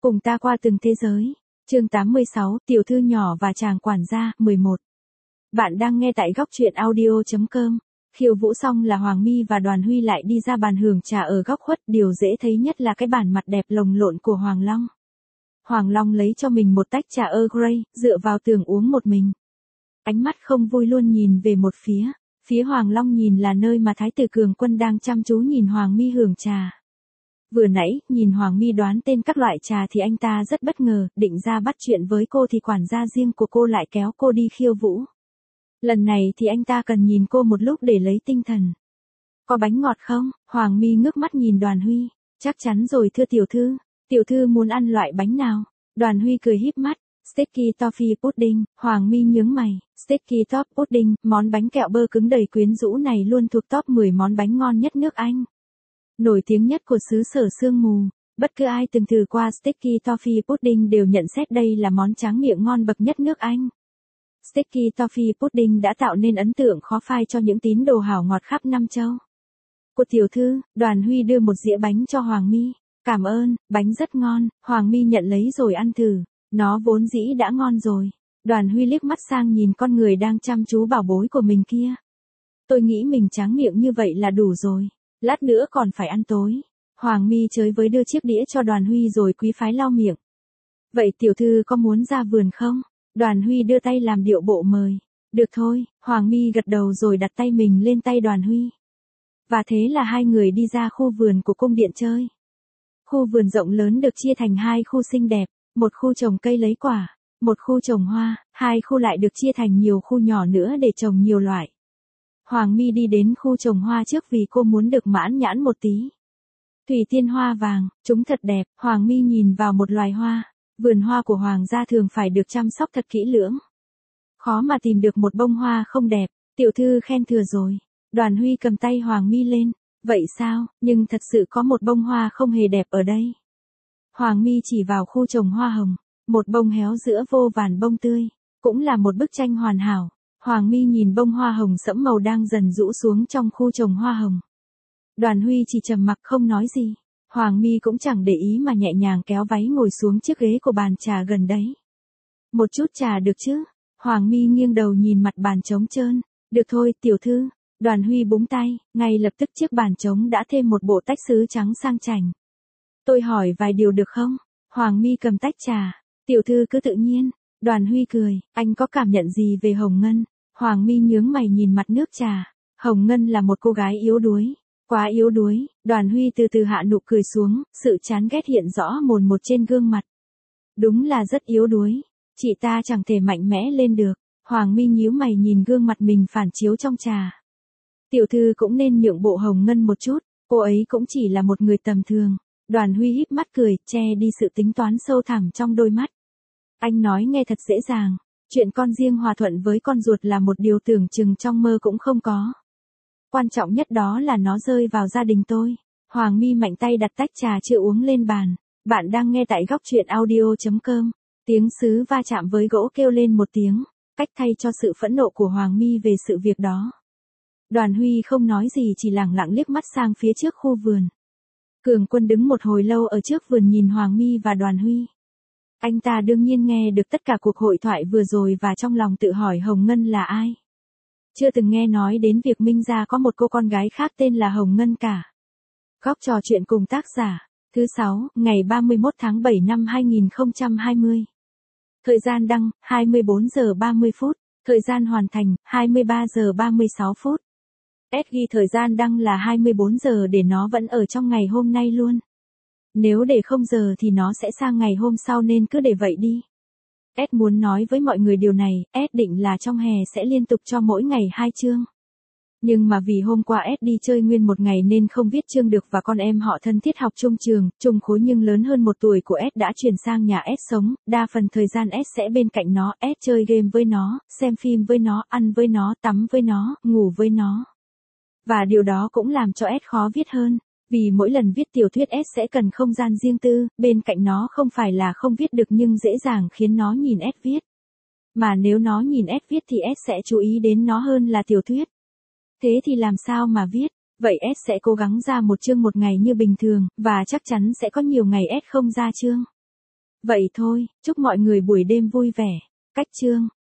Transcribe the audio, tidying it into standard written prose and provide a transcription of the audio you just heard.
Cùng ta qua từng thế giới. Chương 86, tiểu thư nhỏ và chàng quản gia, 11. Bạn đang nghe tại góc truyện audio.com. Khiêu vũ xong là Hoàng My và Đoàn Huy lại đi ra bàn hưởng trà ở góc khuất, điều dễ thấy nhất là cái bàn mặt đẹp lồng lộn của Hoàng Long. Hoàng Long lấy cho mình một tách trà Earl Grey, dựa vào tường uống một mình. Ánh mắt không vui luôn nhìn về một phía Hoàng Long nhìn là nơi mà Thái tử Cường Quân đang chăm chú nhìn Hoàng My hưởng trà. Vừa nãy, nhìn Hoàng My đoán tên các loại trà thì anh ta rất bất ngờ, định ra bắt chuyện với cô thì quản gia riêng của cô lại kéo cô đi khiêu vũ. Lần này thì anh ta cần nhìn cô một lúc để lấy tinh thần. Có bánh ngọt không? Hoàng My ngước mắt nhìn Đoàn Huy. Chắc chắn rồi thưa tiểu thư muốn ăn loại bánh nào? Đoàn Huy cười híp mắt. Sticky Toffee Pudding. Hoàng My nhướng mày. Sticky Top Pudding, món bánh kẹo bơ cứng đầy quyến rũ này luôn thuộc top 10 món bánh ngon nhất nước Anh. Nổi tiếng nhất của xứ sở sương mù. Bất cứ ai từng thử qua Sticky Toffee Pudding đều nhận xét đây là món tráng miệng ngon bậc nhất nước Anh. Sticky Toffee Pudding đã tạo nên ấn tượng khó phai cho những tín đồ hảo ngọt khắp năm châu. Cô tiểu thư, Đoàn Huy đưa một dĩa bánh cho Hoàng My. Cảm ơn, bánh rất ngon. Hoàng My nhận lấy rồi ăn thử. Nó vốn dĩ đã ngon rồi. Đoàn Huy liếc mắt sang nhìn con người đang chăm chú bảo bối của mình kia. Tôi nghĩ mình tráng miệng như vậy là đủ rồi. Lát nữa còn phải ăn tối. Hoàng My chới với đưa chiếc đĩa cho Đoàn Huy rồi quý phái lau miệng. Vậy tiểu thư có muốn ra vườn không? Đoàn Huy đưa tay làm điệu bộ mời. Được thôi, Hoàng My gật đầu rồi đặt tay mình lên tay Đoàn Huy. Và thế là hai người đi ra khu vườn của cung điện chơi. Khu vườn rộng lớn được chia thành hai khu xinh đẹp, một khu trồng cây lấy quả, một khu trồng hoa, hai khu lại được chia thành nhiều khu nhỏ nữa để trồng nhiều loại. Hoàng My đi đến khu trồng hoa trước vì cô muốn được mãn nhãn một tí. Thủy tiên hoa vàng, chúng thật đẹp. Hoàng My nhìn vào một loài hoa. Vườn hoa của hoàng gia thường phải được chăm sóc thật kỹ lưỡng. Khó mà tìm được một bông hoa không đẹp. Tiểu thư khen thừa rồi. Đoàn Huy cầm tay Hoàng My lên. Vậy sao, nhưng thật sự có một bông hoa không hề đẹp ở đây. Hoàng My chỉ vào khu trồng hoa hồng. Một bông héo giữa vô vàn bông tươi. Cũng là một bức tranh hoàn hảo. Hoàng My nhìn bông hoa hồng sẫm màu đang dần rũ xuống trong khu trồng hoa hồng. Đoàn Huy chỉ trầm mặc không nói gì. Hoàng My cũng chẳng để ý mà nhẹ nhàng kéo váy ngồi xuống chiếc ghế của bàn trà gần đấy. Một chút trà được chứ? Hoàng My nghiêng đầu nhìn mặt bàn trống trơn. Được thôi, tiểu thư. Đoàn Huy búng tay, ngay lập tức chiếc bàn trống đã thêm một bộ tách sứ trắng sang chảnh. Tôi hỏi vài điều được không? Hoàng My cầm tách trà. Tiểu thư cứ tự nhiên. Đoàn Huy cười, anh có cảm nhận gì về Hồng Ngân? Hoàng My nhướng mày nhìn mặt nước trà. Hồng Ngân là một cô gái yếu đuối. Quá yếu đuối. Đoàn Huy từ từ hạ nụ cười xuống, sự chán ghét hiện rõ mồn một trên gương mặt. Đúng là rất yếu đuối. Chị ta chẳng thể mạnh mẽ lên được. Hoàng My nhíu mày nhìn gương mặt mình phản chiếu trong trà. Tiểu thư cũng nên nhượng bộ Hồng Ngân một chút, cô ấy cũng chỉ là một người tầm thường. Đoàn Huy híp mắt cười, che đi sự tính toán sâu thẳm trong đôi mắt. Anh nói nghe thật dễ dàng. Chuyện con riêng hòa thuận với con ruột là một điều tưởng chừng trong mơ cũng không có. Quan trọng nhất đó là nó rơi vào gia đình tôi. Hoàng My mạnh tay đặt tách trà chưa uống lên bàn. Bạn đang nghe tại góc truyện audio.com. Tiếng sứ va chạm với gỗ kêu lên một tiếng, cách thay cho sự phẫn nộ của Hoàng My về sự việc đó. Đoàn Huy không nói gì chỉ lẳng lặng liếc mắt sang phía trước khu vườn. Cường Quân đứng một hồi lâu ở trước vườn nhìn Hoàng My và Đoàn Huy. Anh ta đương nhiên nghe được tất cả cuộc hội thoại vừa rồi và trong lòng tự hỏi Hồng Ngân là ai. Chưa từng nghe nói đến việc Minh gia có một cô con gái khác tên là Hồng Ngân cả. Góc trò chuyện cùng tác giả. Thứ 6, ngày 31 tháng 7 năm 2020. Thời gian đăng, 24 giờ 30 phút. Thời gian hoàn thành, 23 giờ 36 phút. Ghi thời gian đăng là 24 giờ để nó vẫn ở trong ngày hôm nay luôn. Nếu để 0 giờ thì nó sẽ sang ngày hôm sau nên cứ để vậy đi. Muốn nói với mọi người điều này, định là trong hè sẽ liên tục cho mỗi ngày 2 chương. Nhưng mà vì hôm qua đi chơi nguyên một ngày nên không viết chương được và con em họ thân thiết học chung trường, chung khối nhưng lớn hơn 1 tuổi của đã chuyển sang nhà sống, đa phần thời gian sẽ bên cạnh nó, chơi game với nó, xem phim với nó, ăn với nó, tắm với nó, ngủ với nó. Và điều đó cũng làm cho khó viết hơn, vì mỗi lần viết tiểu thuyết sẽ cần không gian riêng tư, bên cạnh nó không phải là không viết được nhưng dễ dàng khiến nó nhìn viết. Mà nếu nó nhìn viết thì sẽ chú ý đến nó hơn là tiểu thuyết. Thế thì làm sao mà viết? Vậy sẽ cố gắng ra 1 chương một ngày như bình thường, và chắc chắn sẽ có nhiều ngày không ra chương. Vậy thôi, chúc mọi người buổi đêm vui vẻ. Cách chương